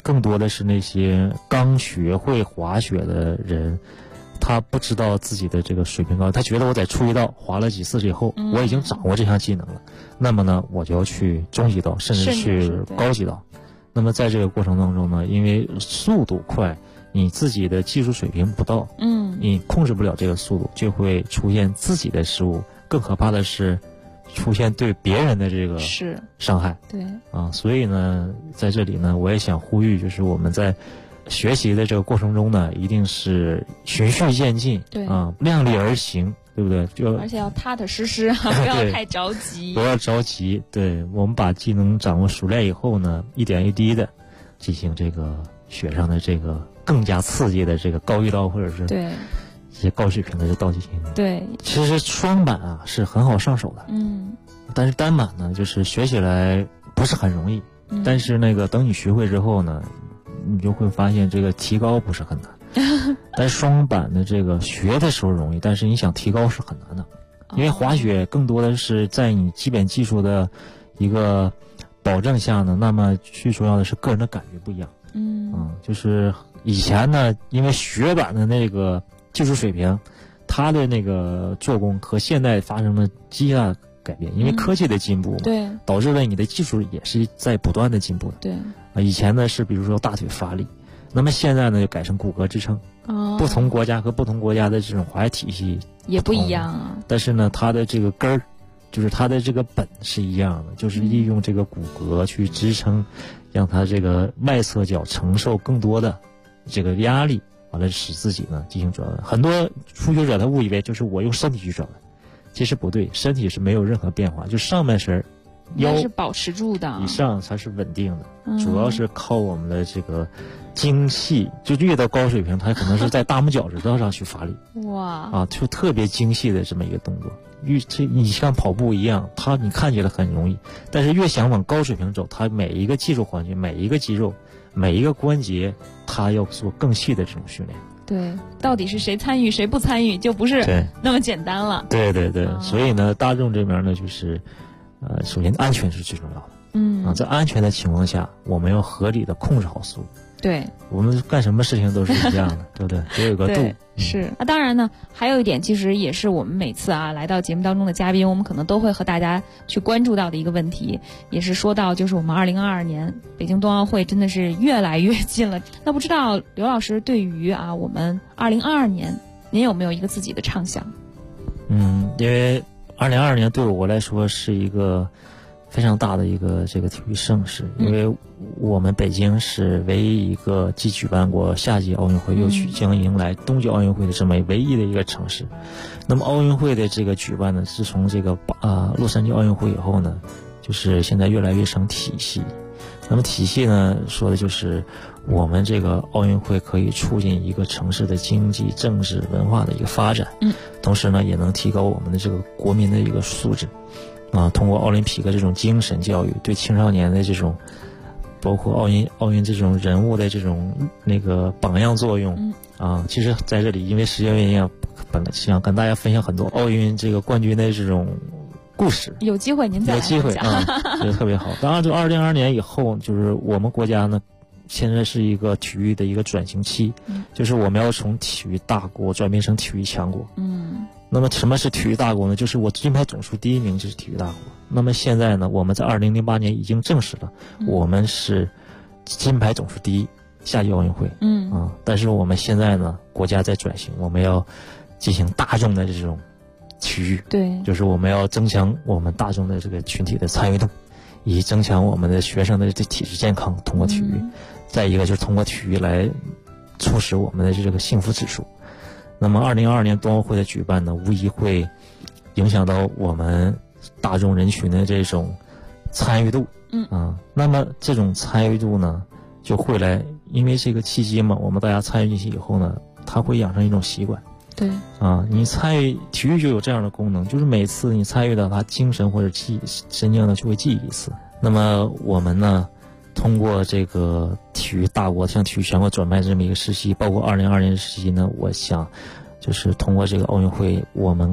更多的是那些刚学会滑雪的人，他不知道自己的这个水平高，他觉得我在初级道滑了几次以后，我已经掌握这项技能了，那么呢，我就要去中级道，甚至去高级道。那么在这个过程当中呢，因为速度快，你自己的技术水平不到，你控制不了这个速度，就会出现自己的失误。更可怕的是，出现对别人的这个伤害。 对啊，所以呢，在这里呢，我也想呼吁，就是我们在学习的这个过程中呢，一定是循序渐进， 对啊，量力而行，对不对？ 而且要踏踏实实，不要太着急。 不要着急，对，我们把技能掌握熟练以后呢，一点一滴的进行这个雪上的这个更加刺激的这个高遇道，或者是对一些高水平的道技进行。 对， 其实双板啊是很好上手的，但是单板呢，就是学起来不是很容易，但是那个等你学会之后呢，你就会发现这个提高不是很难。但是双板的这个学的时候容易，但是你想提高是很难的，因为滑雪更多的是在你基本技术的一个保证下呢，那么最重要的是个人的感觉不一样。就是以前呢，因为雪板的那个技术水平，它的那个做工和现在发生了极大改变，因为科技的进步嘛， 对， 导致了你的技术也是在不断的进步的。 对以前呢是比如说大腿发力，那么现在呢就改成骨骼支撑。不同国家和不同国家的这种滑雪体系也不一样啊， 但是呢，它的这个根儿，就是它的这个本是一样的，就是利用这个骨骼去支撑，让它这个外侧脚承受更多的这个压力，完了使自己呢进行转弯。很多初学者他误以为就是我用身体去转弯，其实不对，身体是没有任何变化，就上半身腰是保持住的， 以上才是稳定的，主要是靠我们的这个精细，就越到高水平，它可能是在大拇脚趾头上去发力。哇就特别精细的这么一个动作。你像跑步一样，你看起来很容易，但是越想往高水平走，它每一个技术环节、每一个肌肉、每一个关节，它要做更细的这种训练。 对，到底是谁参与谁不参与，就不是那么简单了。 对对对，所以呢，大众这边呢，就是首先安全是最重要的。在安全的情况下，我们要合理的控制好速度。 对， 我们干什么事情都是一样的，对不对？得有个度。 是当然呢，还有一点，其实也是我们每次来到节目当中的嘉宾，我们可能都会和大家去关注到的一个问题，也是说到就是我们2022年北京冬奥会真的是越来越近了。那不知道刘老师对于我们2022年，您有没有一个自己的畅想？ 因为2022年对我来说是一个非常大的一个这个体育盛事，因为我们北京是唯一一个既举办过夏季奥运会又将迎来冬季奥运会的这么唯一的一个城市。那么奥运会的这个举办呢，自从这个洛杉矶奥运会以后呢，就是现在越来越成体系。那么体系呢，说的就是我们这个奥运会可以促进一个城市的经济、政治、文化的一个发展，同时呢，也能提高我们的这个国民的一个素质。通过奥林匹克这种精神教育，对青少年的这种，包括奥运这种人物的这种那个榜样作用其实在这里因为时间原因本来想跟大家分享很多奥运这个冠军的这种故事， 有机会您再来分享， 就特别好。当然，就2022年以后，就是我们国家呢，现在是一个体育的一个转型期，就是我们要从体育大国转变成体育强国。那么什么是体育大国呢？就是我金牌总数第一名就是体育大国。那么现在呢，我们在2008年已经证实了，我们是金牌总数第一，夏季奥运会。但是我们现在呢，国家在转型，我们要进行大众的这种体育， 对， 就是我们要增强我们大众的这个群体的参与度，以及增强我们的学生的体质健康，通过体育。再一个就是通过体育来促使我们的这个幸福指数。那么2022年冬奥会的举办呢，无疑会影响到我们大众人群的这种参与度。那么这种参与度呢，就会来，因为这个契机嘛，我们大家参与进去以后呢，它会养成一种习惯。 对你参与体育就有这样的功能，就是每次你参与到它精神或者神经呢就会记忆一次。那么我们呢，通过这个体育大国向体育全国转变这么一个时期，包括2022年的时期呢，我想就是通过这个奥运会，我们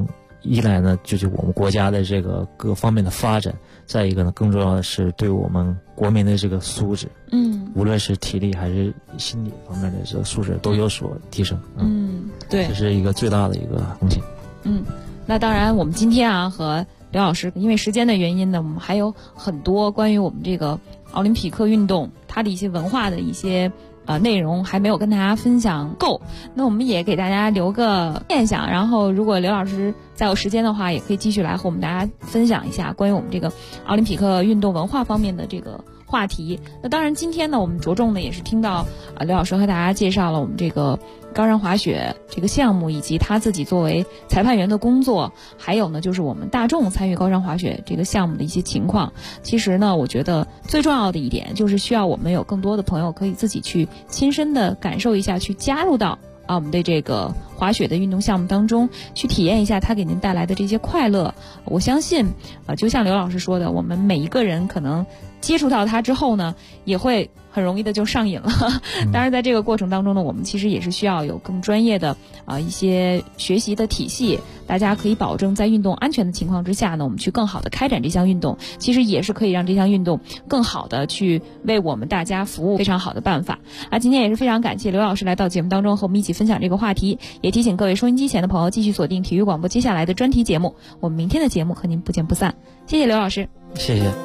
一来呢，就是我们国家的这个各方面的发展，再一个呢，更重要的是对我们国民的这个素质，无论是体力还是心理方面的这个素质都有所提升。 对， 这是一个最大的一个贡献。 那当然，我们今天啊和刘老师，因为时间的原因呢，我们还有很多关于我们这个奥林匹克运动它的一些文化的一些内容还没有跟大家分享够，那我们也给大家留个念想，然后如果刘老师再有时间的话，也可以继续来和我们大家分享一下关于我们这个奥林匹克运动文化方面的这个话题。那当然今天呢，我们着重的也是听到刘老师和大家介绍了我们这个高山滑雪这个项目，以及他自己作为裁判员的工作，还有呢就是我们大众参与高山滑雪这个项目的一些情况。其实呢，我觉得最重要的一点就是需要我们有更多的朋友可以自己去亲身的感受一下，去加入到我们的这个滑雪的运动项目当中，去体验一下它给您带来的这些快乐。我相信就像刘老师说的，我们每一个人可能接触到它之后呢，也会很容易的就上瘾了。当然在这个过程当中呢，我们其实也是需要有更专业的一些学习的体系，大家可以保证在运动安全的情况之下呢，我们去更好的开展这项运动，其实也是可以让这项运动更好的去为我们大家服务，非常好的办法。今天也是非常感谢刘老师来到节目当中和我们一起分享这个话题，也提醒各位收音机前的朋友继续锁定体育广播接下来的专题节目，我们明天的节目和您不见不散。谢谢刘老师。 谢谢。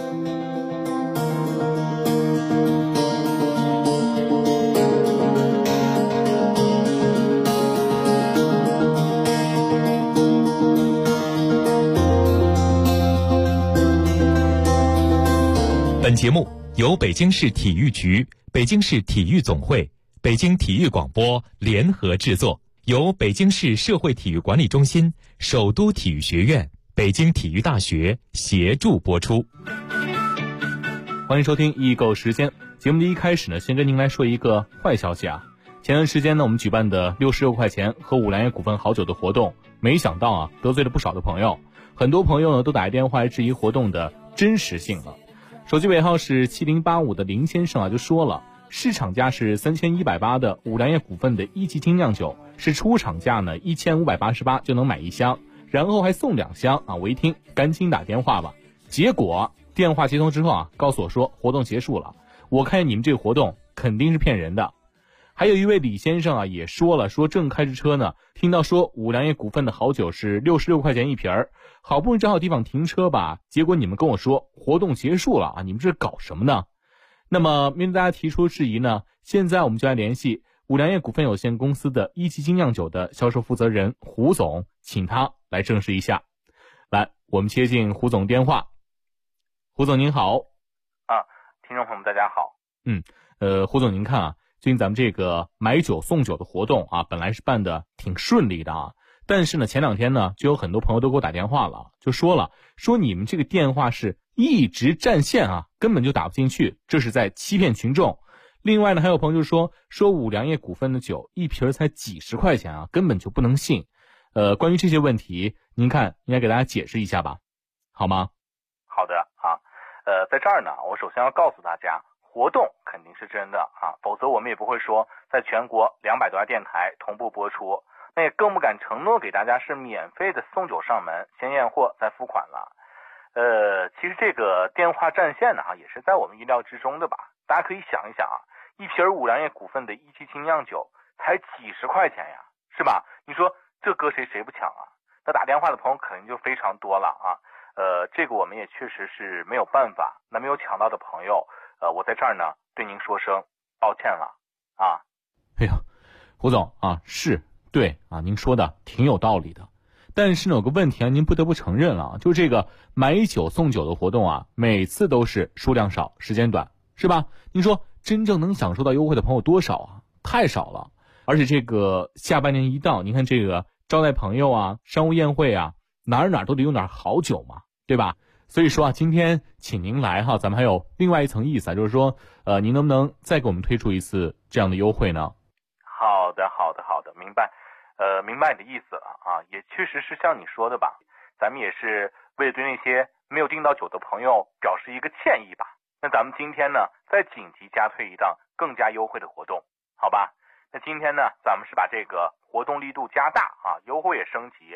本节目由北京市体育局、北京市体育总会、北京体育广播联合制作，由北京市社会体育管理中心、首都体育学院、北京体育大学协助播出。 欢迎收听易购时间。节目的一开始呢，先跟您来说一个坏消息啊。前段时间呢，我们举办的66块钱喝五粮液股份好酒的活动，没想到啊，得罪了不少的朋友。很多朋友呢，都打电话来质疑活动的真实性了。手机尾号是7085的林先生啊，就说了，市场价是3180的五粮液股份的一级精酿酒，是出厂价呢1588就能买一箱，然后还送2箱啊！我一听，赶紧打电话吧。结果电话接通之后啊，告诉我说活动结束了。我看见你们这个活动肯定是骗人的。还有一位李先生啊，也说了，说正开着车呢，听到说五粮液股份的好酒是66块钱一瓶儿，好不容易找好地方停车吧，结果你们跟我说活动结束了啊，你们这是搞什么呢？那么面对大家提出质疑呢，现在我们就来联系五粮液股份有限公司的一级精酿酒的销售负责人胡总，请他来证实一下。来，我们接进胡总电话。胡总您好。 听众朋友们大家好。 胡总您看啊，最近咱们这个买酒送酒的活动啊，本来是办的挺顺利的啊，但是呢前2天呢，就有很多朋友都给我打电话了，就说你们这个电话是一直占线啊，根本就打不进去，这是在欺骗群众。另外呢，还有朋友就说五粮液股份的酒一瓶才几十块钱啊，根本就不能信。关于这些问题，您看应该给大家解释一下吧，好吗？ 好的啊，在这儿呢，我首先要告诉大家，活动肯定是真的啊，否则我们也不会说在全国200多家电台同步播出，那也更不敢承诺给大家是免费的送酒上门，先验货再付款了。其实这个电话占线呢，也是在我们意料之中的吧。大家可以想一想啊，一瓶五粮液股份的一级精酿酒才几十块钱呀，是吧？你说这搁谁不抢啊？那打电话的朋友肯定就非常多了啊。这个我们也确实是没有办法。那没有抢到的朋友，我在这儿呢对您说声抱歉了啊。 哎呀，胡总啊，是对啊，您说的挺有道理的。但是呢，有个问题啊，您不得不承认了，就这个买酒送酒的活动啊，每次都是数量少，时间短，是吧？您说真正能享受到优惠的朋友多少啊？太少了。而且这个下半年一到，您看这个招待朋友啊，商务宴会啊，哪儿都得有点好酒嘛，对吧？所以说啊，今天请您来哈，咱们还有另外一层意思啊，就是说，您能不能再给我们推出一次这样的优惠呢？ 好的，明白。明白你的意思了啊，也确实是像你说的吧，咱们也是为了对那些没有订到酒的朋友表示一个歉意吧。那咱们今天呢，再紧急加推一档更加优惠的活动，好吧？那今天呢，咱们是把这个活动力度加大啊，优惠也升级。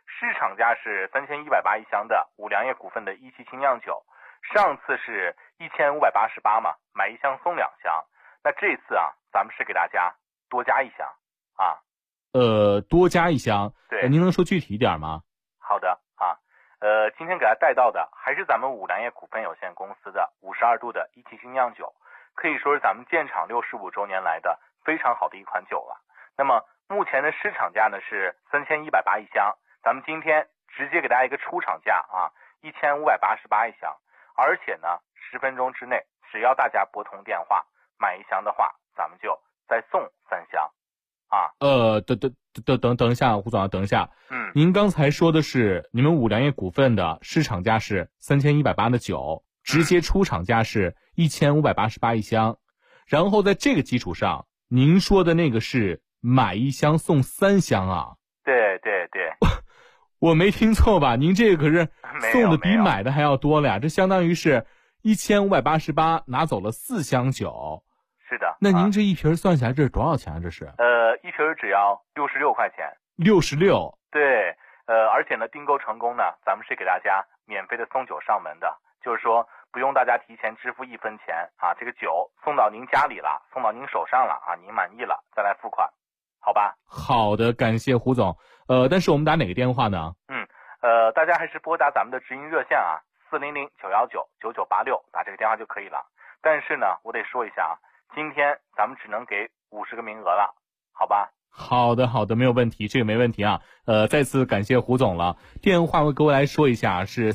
市场价是3180一箱的五粮液股份的一期精酿酒，上次是1588嘛，买一箱送2箱。那这次啊，咱们是给大家多加一箱啊。 多加一箱。 对， 您能说具体一点吗？ 好的啊，今天给大家带到的还是咱们五粮液股份有限公司的52度的一期精酿酒，可以说是咱们建厂65周年来的非常好的一款酒了。那么目前的市场价呢是3180一箱，咱们今天直接给大家一个出厂价啊，1588一箱，而且呢10分钟之内，只要大家拨通电话买一箱的话，咱们就再送3箱啊。 等一下，胡总，等一下。您刚才说的是你们五粮液股份的市场价是3180的酒，直接出厂价是1588一箱，然后在这个基础上，您说的那个是买一箱送3箱啊？ 对对对， 我没听错吧？您这个可是送的比买的还要多了呀，这相当于是1588拿走了4箱酒。 是的。 那您这一瓶算下来这是多少钱啊？这是？ 一瓶只要66块钱。 66。 对，而且呢，订购成功呢，咱们是给大家免费的送酒上门的，就是说不用大家提前支付1分钱啊，这个酒送到您家里了，送到您手上了啊，您满意了再来付款，好吧？ 好的，感谢胡总。但是我们打哪个电话呢？ 大家还是拨打咱们的直营热线啊，400-919-9986，打这个电话就可以了。但是呢，我得说一下啊，今天咱们只能给50个名额了，好吧？ 好的，没有问题，这个没问题啊。再次感谢胡总了。电话我各位来说一下，是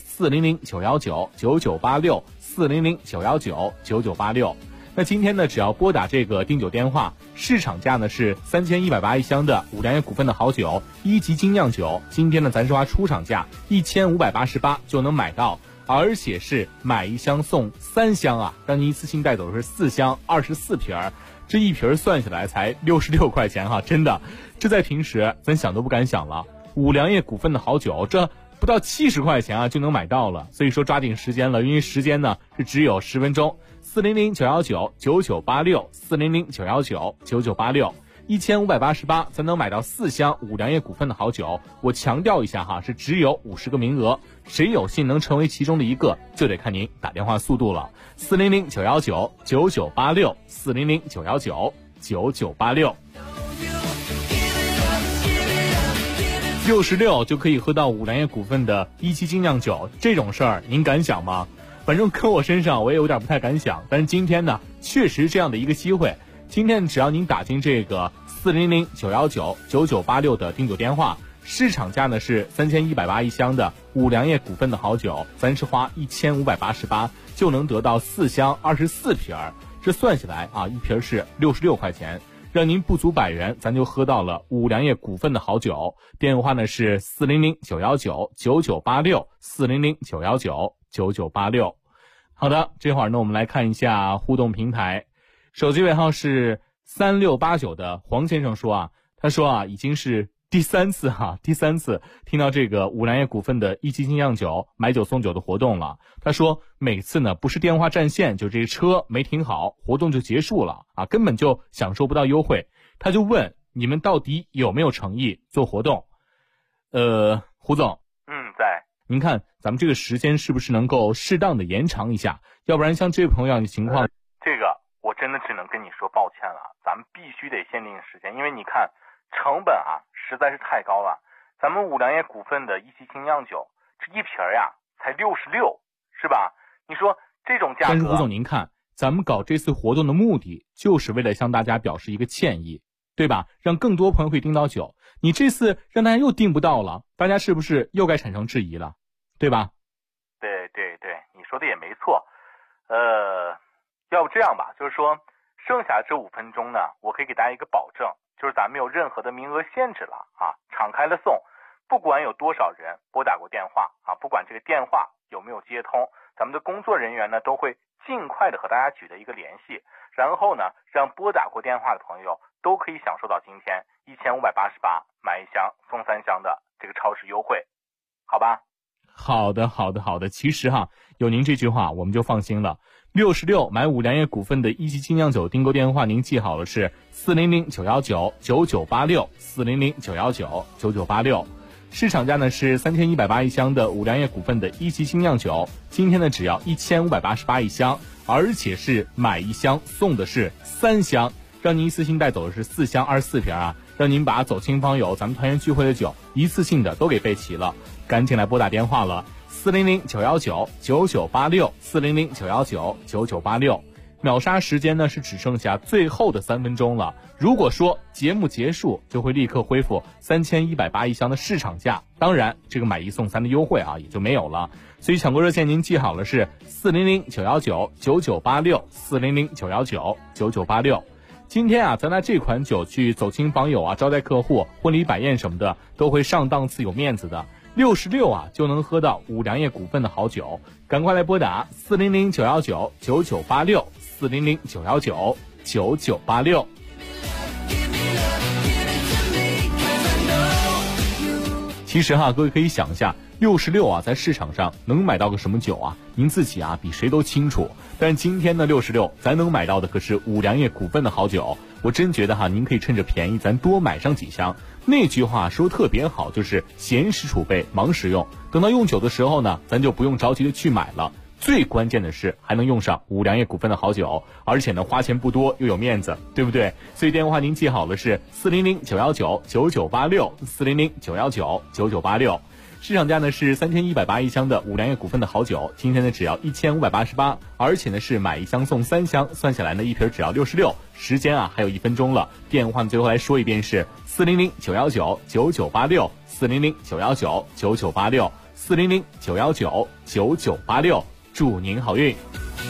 400-919-9986 400-919-9986。那今天呢，只要拨打这个订酒电话，市场价呢是3180一箱的五粮液股份的好酒1级精酿酒，今天呢咱是花出厂价1588就能买到，而且是买一箱送3箱啊，让您一次性带走的是4箱24瓶儿。这一瓶算下来才66块钱哈，真的，这在平时咱想都不敢想了。五粮液股份的好酒，这不到70块钱啊就能买到了，所以说抓紧时间了，因为时间呢是只有10分钟。400-919-9986 400-919-9986 1588才能买到4箱五粮液股份的好酒。我强调一下哈，是只有50个名额，谁有幸能成为其中的一个，就得看您打电话速度了。400-919-9986 400-919-9986 66就可以喝到五粮液股份的1期精酿酒，这种事儿您敢想吗？反正搁我身上我也有点不太敢想，但是今天呢确实这样的一个机会。今天只要您打进这个400-919-9986的订酒电话，市场价呢是3180一箱的五粮液股份的好酒，咱是花1588就能得到4箱24瓶儿，这算下来啊，一瓶是66块钱，让您不足100元，咱就喝到了五粮液股份的好酒。电话呢是400-919-9986 400-919-9986。好的，这会儿呢我们来看一下互动平台。手机尾号是3689的黄先生说啊，他说啊，已经是第三次听到这个五粮液股份的1期精酿酒买酒送酒的活动了。他说每次呢不是电话占线，就这车没停好，活动就结束了啊，根本就享受不到优惠。他就问你们到底有没有诚意做活动？胡总， 在。 您看咱们这个时间是不是能够适当的延长一下？要不然像这位朋友的情况， 这个我真的只能跟你说抱歉了，咱们必须得限定时间，因为你看成本啊实在是太高了。咱们五粮液股份的1期精酿酒，这一瓶呀才66，是吧？你说这种价格。 但是胡总您看，咱们搞这次活动的目的就是为了向大家表示一个歉意，对吧？让更多朋友可以订到酒。你这次让大家又订不到了，大家是不是又该产生质疑了，对吧？ 对，你说的也没错。要不这样吧，就是说剩下这5分钟呢，我可以给大家一个保证，就是咱没有任何的名额限制了啊，敞开了送，不管有多少人拨打过电话啊，不管这个电话有没有接通，咱们的工作人员呢都会尽快的和大家取得一个联系，然后呢让拨打过电话的朋友都可以享受到今天1588买1箱送3箱的这个超市优惠，好吧？ 好的。其实哈，有您这句话我们就放心了。66买五粮液股份的1期精酿酒订购电话您记好了，是400-919-9986 400-919-9986。 市场价呢是3180一箱的五粮液股份的一级精酿酒，今天呢只要1588一箱，而且是买1箱送的是3箱，让您一次性带走的是4箱24瓶啊，让您把走亲访友咱们团圆聚会的酒一次性的都给备齐了，赶紧来拨打电话了，400-919-9986，400-919-9986。秒杀时间呢是只剩下最后的3分钟了，如果说节目结束就会立刻恢复3180一箱的市场价，当然这个买1送3的优惠啊也就没有了，所以抢购热线您记好了是400-919-9986，400-919-9986。今天啊，咱拿这款酒去走亲访友啊，招待客户、婚礼摆宴什么的，都会上档次有面子的。66啊就能喝到五粮液股份的好酒，赶快来拨打400-919-9986，400-919-9986。其实各位可以想一下，66啊在市场上能买到个什么酒啊？您自己啊比谁都清楚。但今天的66，咱能买到的可是五粮液股份的好酒。我真觉得您可以趁着便宜，咱多买上几箱。那句话说特别好，就是闲时储备，忙时用。等到用酒的时候呢，咱就不用着急的去买了。最关键的是还能用上五粮液股份的好酒，而且呢花钱不多又有面子，对不对？所以电话您记好了是400-919-9986，400-919-9986。市场价呢是3180一箱的五粮液股份的好酒，今天呢只要1588，而且呢是买1箱送3箱，算下来呢一瓶只要66。时间啊还有1分钟了，电话最后来说一遍是400-919-9986，400-919-9986，400-919-9986，祝您好运。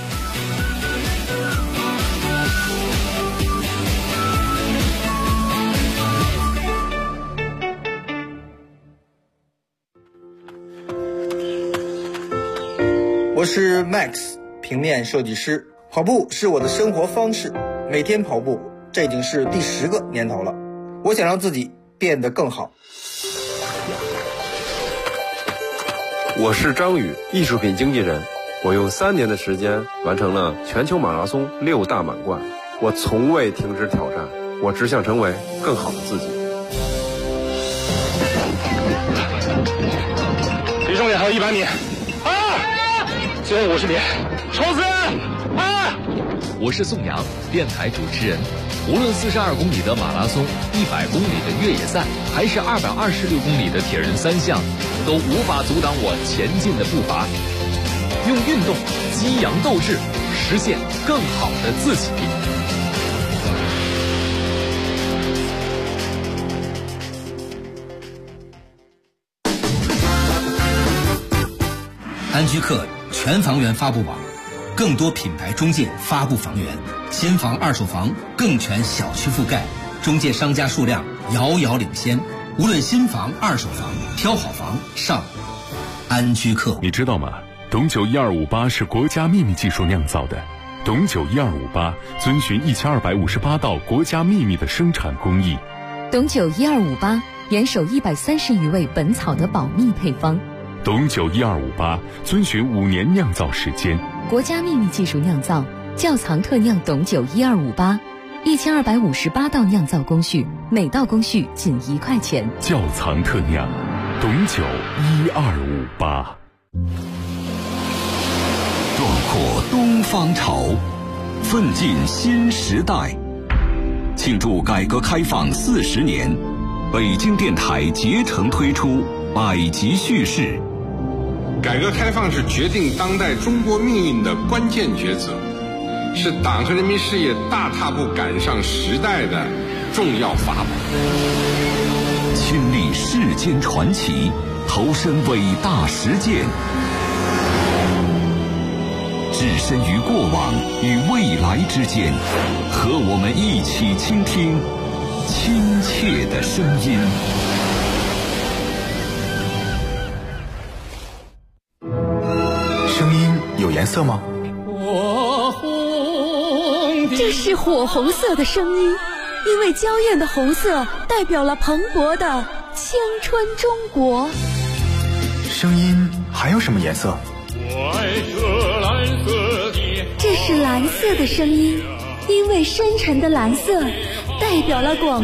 我是 Max， 平面设计师。跑步是我的生活方式，每天跑步，这已经是第10个年头了。我想让自己变得更好。 我是张宇，艺术品经纪人。我用3年的时间完成了全球马拉松6大满贯。我从未停止挑战，我只想成为更好的自己。 离终点还有100米。最后50米，冲刺！ 我是宋阳，电台主持人。无论42公里的马拉松、100公里的越野赛，还是226公里的铁人3项，都无法阻挡我前进的步伐。用运动激扬斗志，实现更好的自己。 安居客全房源发布网，更多品牌中介发布房源，新房二手房更全小区覆盖，中介商家数量遥遥领先。无论新房二手房，挑好房上安居客。 你知道吗？董酒1258是国家秘密技术酿造的。董酒1258遵循1258道国家秘密的生产工艺。 董酒1258严守130余味本草的保密配方。 董酒1258遵循5年酿造时间， 国家秘密技术酿造，窖藏特酿董酒1258，1258道酿造工序，每道工序仅1块钱。 窖藏特酿，董酒1258。 壮阔东方潮，奋进新时代。庆祝改革开放40年，北京电台竭诚推出百集叙事。 改革开放是决定当代中国命运的关键抉择，是党和人民事业大踏步赶上时代的重要法宝。 亲历世间传奇，投身伟大实践，置身于过往与未来之间，和我们一起倾听亲切的声音。 声音有颜色吗？ 这是火红色的声音，因为娇艳的红色代表了蓬勃的青春中国。 声音还有什么颜色？ 这是蓝色的声音，因为深沉的蓝色代表了广